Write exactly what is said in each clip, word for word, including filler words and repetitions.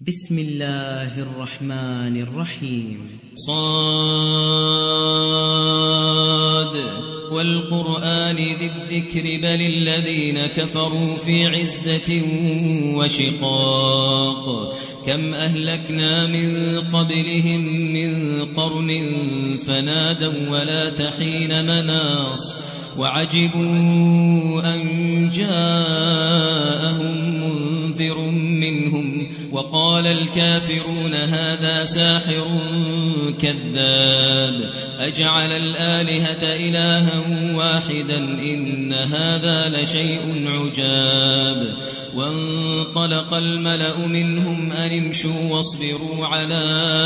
بسم الله الرحمن الرحيم. صاد والقرآن ذي الذكر بل الذين كفروا في عزة وشقاق كم أهلكنا من قبلهم من قرن فنادوا ولا تحين مناص وعجبوا أن جاءهم منذر منهم وقال الكافرون هذا ساحر كذاب أجعل الآلهة إلها واحدا إن هذا لشيء عجاب وانطلق الملأ منهم أن امشوا واصبروا على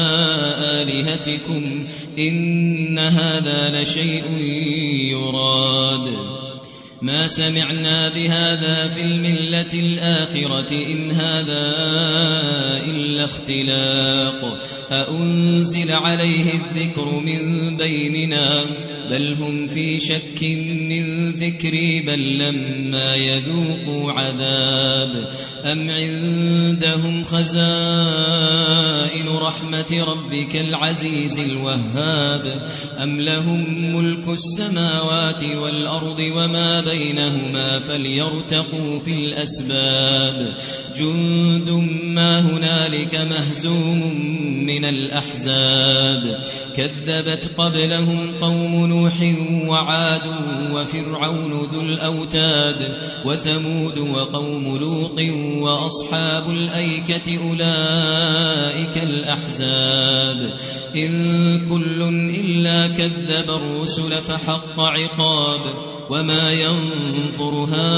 آلهتكم إن هذا لشيء يراد ما سمعنا بهذا في الملة الآخرة إن هذا إلا اختلاق أأنزل عليه الذكر من بيننا بل هم في شك من ذكري بل لما يذوقوا عذاب أم عندهم خزائن رحمة ربك العزيز الوهاب أم لهم ملك السماوات والأرض وما بينهما فليرتقوا في الأسباب جند ما هنالك مهزوم من الأحزاب كذبت قبلهم قوم نوح وعاد وفرعون ذو الأوتاد وثمود وقوم لوط وأصحاب الأيكة أولئك الأحزاب إن كل إلا كذب الرسل فحق عقاب وما ينفر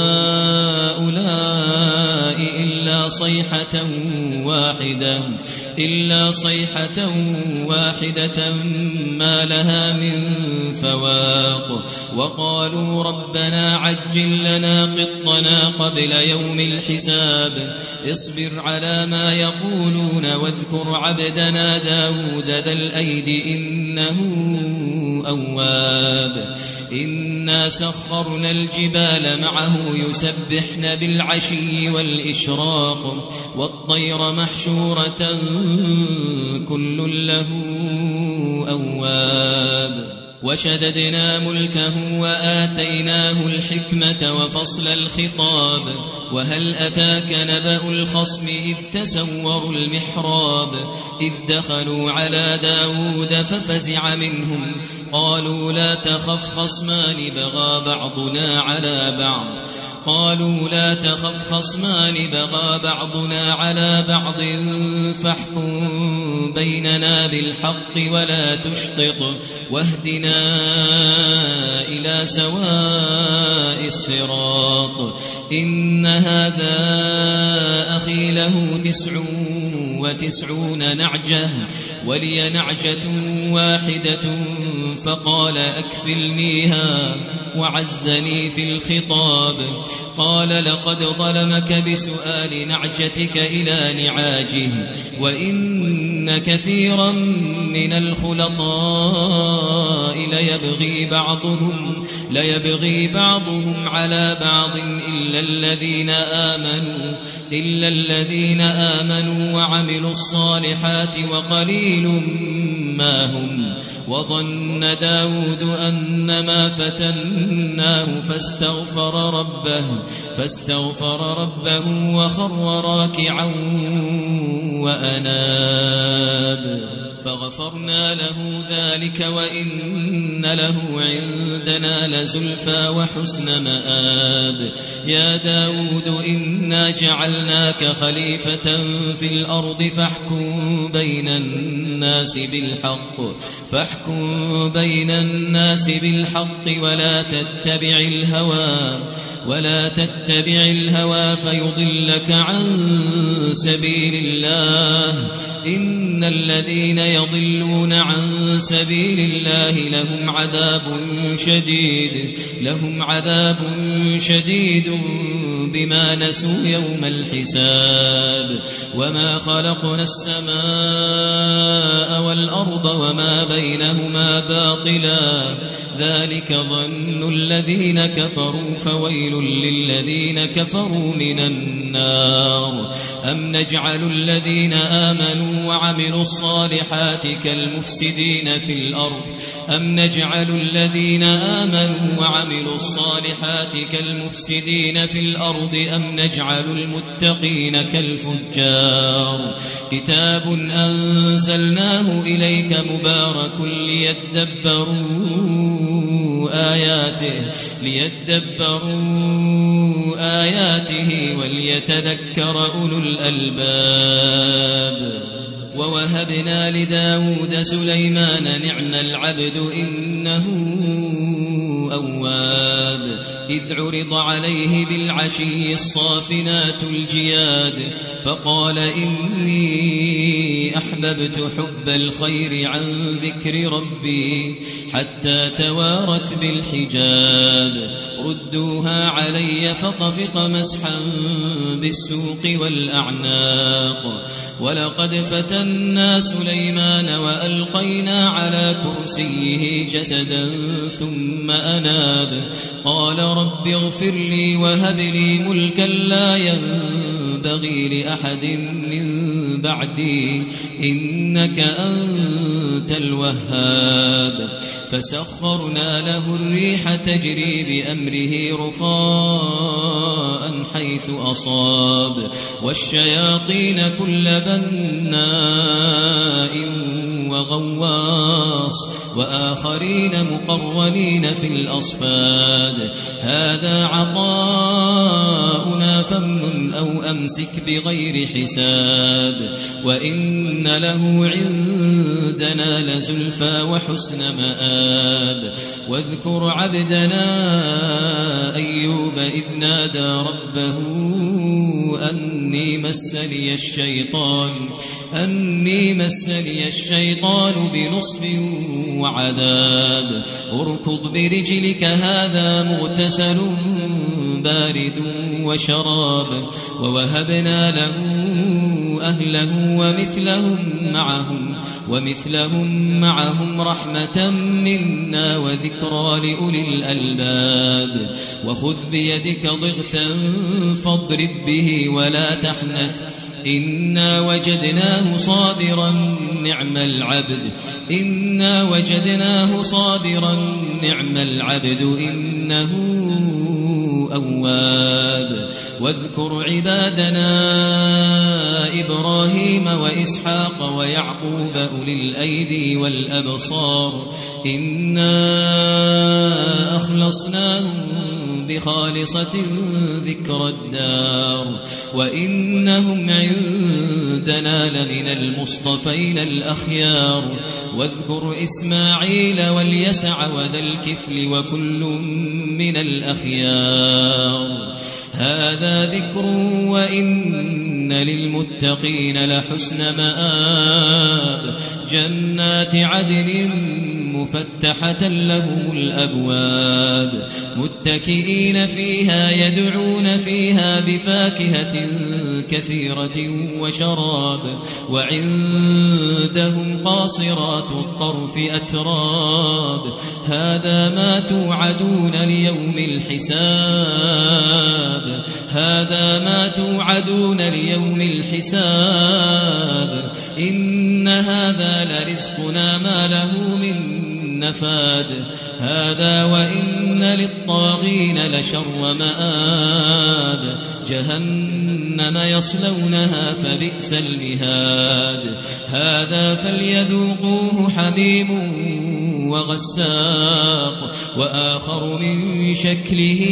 هؤلاء إلا صيحة واحدة إلا صيحة واحدة ما لها من فواق وقالوا ربنا عجل لنا قطنا قبل يوم الحساب اصبر على ما يقولون واذكر عبدنا داود ذا الأيد إنه أواب إنا سخرنا الجبال معه يسبحن بالعشي والإشراق والطير محشورة كل له أواب وشددنا ملكه وآتيناه الحكمة وفصل الخطاب وهل أتاك نبأ الخصم إذ تسوروا المحراب إذ دخلوا على داود ففزع منهم قالوا لا تخف خصمان بغى بعضنا على بعض قالوا لا تخف خصمان بغى بعضنا على بعض فاحكم بيننا بالحق ولا تشطط واهدنا إلى سواء الصراط إن هذا أخي له تسع وتسعون نعجة ولي نعجة واحدة فقال أكفلنيها وعزني في الخطاب قال لقد ظلمك بسؤال نعجتك إلى نعاجه وإن كثيرا من الخلطاء ليبغي بعضهم ليبغي بعضهم على بعض إلا الذين آمنوا إلا الذين آمنوا وعملوا الصالحات وقليل ما هم وظن داود أنما فتناه فاستغفر ربه فاستغفر ربه وخر راكعا وأناب فغفرنا له ذلك وإن له عندنا لزلفى وحسن مآب يا داود إنا جعلناك خليفة في الأرض فاحكم بين الناس بالحق فاحكم بين الناس بالحق ولا تتبع الهوى ولا تتبع الهوى فيضلك عن سبيل الله إن الذين يضلون عن سبيل الله لهم عذاب شديد لهم عذاب شديد بما نسوا يوم الحساب وما خلقنا السماء والأرض وما بينهما باطلا ذلك ظن الذين كفروا فويل وويل للذين كفروا من النار أم نجعل الذين آمنوا وعملوا الصالحات كالمفسدين في الأرض أم نجعل الذين آمنوا وعملوا الصالحات كالمفسدين في الأرض أم نجعل المتقين كالفجار كتاب أنزلناه إليك مبارك ليدبروا آياته ليدبروا آياته وليتذكر أولو الألباب ووهبنا لداود سليمان نعم العبد إنه أواب إذ عرض عليه بالعشي الصافنات الجياد فقال إني أحببت حب الخير عن ذكر ربي حتى توارت بالحجاب ردوها علي فطفق مسحا بالسوق والأعناق ولقد فتنا سليمان وألقينا على كرسيه جسدا ثم أناب قال رب اغفر لي وهب لي ملكا لا ينبغي لأحد من بعدي إنك أنت الوهاب فسخرنا له الريح تجري بأمره رخاء حيث أصاب والشياطين كل بناء وغواص وآخرين مقرنين في الأصفاد هذا عطاؤنا فامنن أو أمسك بغير حساب وإن له عندنا لزلفى وحسن مآب واذكر عبدنا أيوب إذ نادى ربه أني مسني الشيطان أني مسني الشيطان بنصب وعذاب اركض برجلك هذا مغتسل بارد وشراب ووهبنا له أهله ومثلهم معهم ومثلهم معهم رحمة منا وذكرى لأولي الألباب وخذ بيدك ضغثا فاضرب به ولا تحنث إنا وجدناه صابرا نعم العبد إنا وجدناه صابرا نعم العبد إنه أواب واذكر عبادنا إبراهيم وإسحاق ويعقوب أولي الأيدي والأبصار إنا أخلصناهم بخالصة ذكر الدار وإنهم عندنا لمن المصطفين الأخيار واذكر إسماعيل واليسع وذا الكفل وكل من الأخيار هذا ذكر وإن للمتقين لحسن مآب جنات عدن مفتحة لهم الأبواب متكئين فيها يدعون فيها بفاكهة كثيرة وشراب وعندهم قاصرات الطرف أتراب هذا ما توعدون ليوم الحساب هذا ما توعدون ليوم الحساب إن هذا لرزقنا ما له من نفاد هذا وإن للطاغين لشر مآب جهنم يصلونها فبئس المهاد هذا فليذوقوه حميم وغساق وآخر من شكله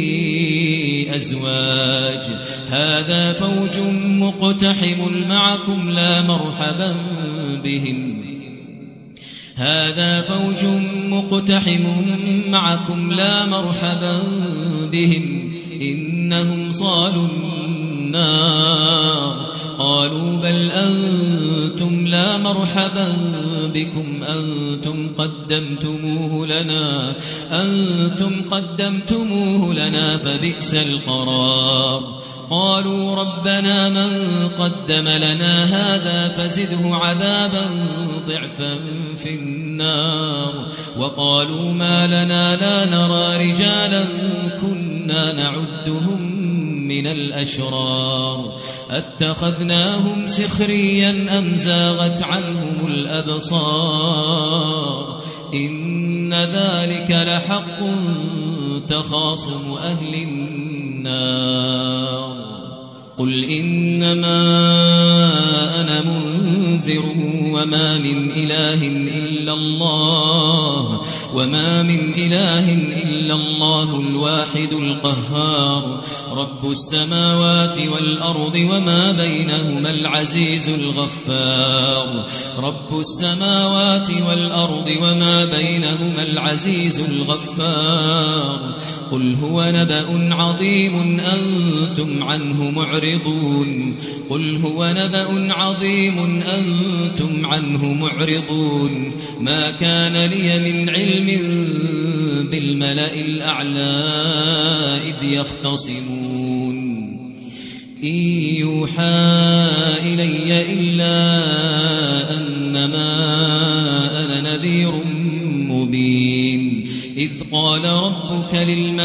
أزواج هذا فوج مقتحم معكم لا مرحبا بهم هذا فوج مقتحم معكم لا مرحبا بهم إنهم صالوا النار قالوا بل أنتم لا مرحبا بكم أنتم قدمتموه لنا أنتم قدمتموه لنا فبئس القرار قالوا ربنا من قدم لنا هذا فزده عذابا ضعفا في النار وقالوا ما لنا لا نرى رجالا كنا نعدهم من الأشرار اتخذناهم سخريا أم زاغت عنهم الأبصار إن ذلك لحق تخاصم أهل النار قل إنما أنا منذر وما من إله إلا الله وما من إله إلا الله الواحد القهار رب السماوات والأرض وما بينهما العزيز الغفار رب السماوات والأرض وما بينهما العزيز الغفار قل هو نبأ عظيم أنتم عنه معرضون قل هو نبأ عظيم أنتم عنه معرضون ما كان لي من علم بالملأ الأعلى إذ يختصمون إن يوحى إلي إلا أنما أنا نذير مبين إذ قال ربك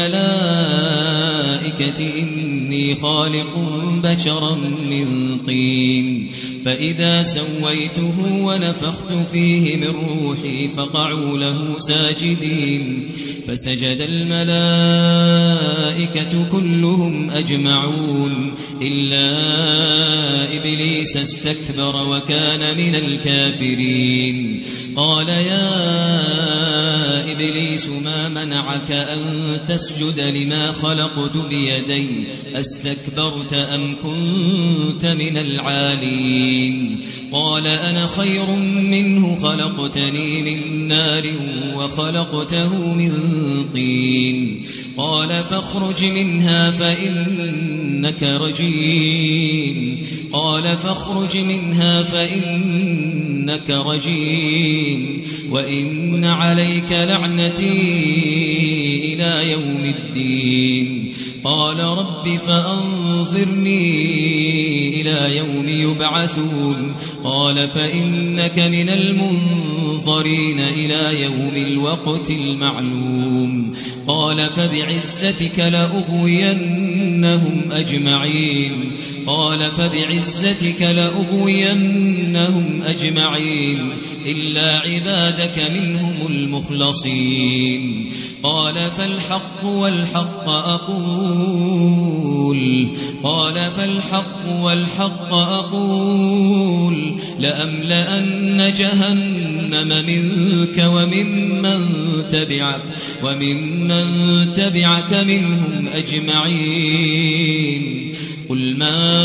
للملائكة إني خالق بشرا من طين فإذا سويته ونفخت فيه من روحي فقعوا له ساجدين فسجد الملائكة كلهم أجمعون إلا إبليس استكبر وكان من الكافرين قال يا إبليس ما منعك أن تسجد لما خلقت بيدي أستكبرت أم كنت من العالين قال أنا خير منه خلقتني من نار وخلقته من طين قال فاخرج منها فإنك رجيم قال فاخرج منها فإنك رجيم وإن عليك لعنتي إلى يوم الدين قال رب فأنظرني إلى يوم يبعثون قال فإنك من المنظرين إلى يوم الوقت المعلوم قال فبعزتك لأغوينهم أجمعين قال فبعزتك لأغوينهم أجمعين إلا عبادك منهم المخلصين قال فالحق والحق أقول قال فالحق والحق أقول لأملأن جهنم منك وممن تبعك وممن تبعك منهم أجمعين قل ما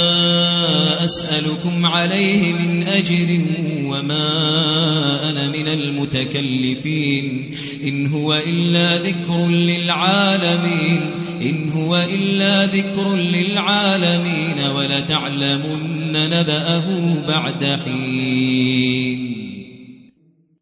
أسألكم عليه من أجر وما أنا من المتكلفين إن هو إلا ذكر للعالمين إن هو إلا ذكر للعالمين ولتعلمن نبأه بعد حين.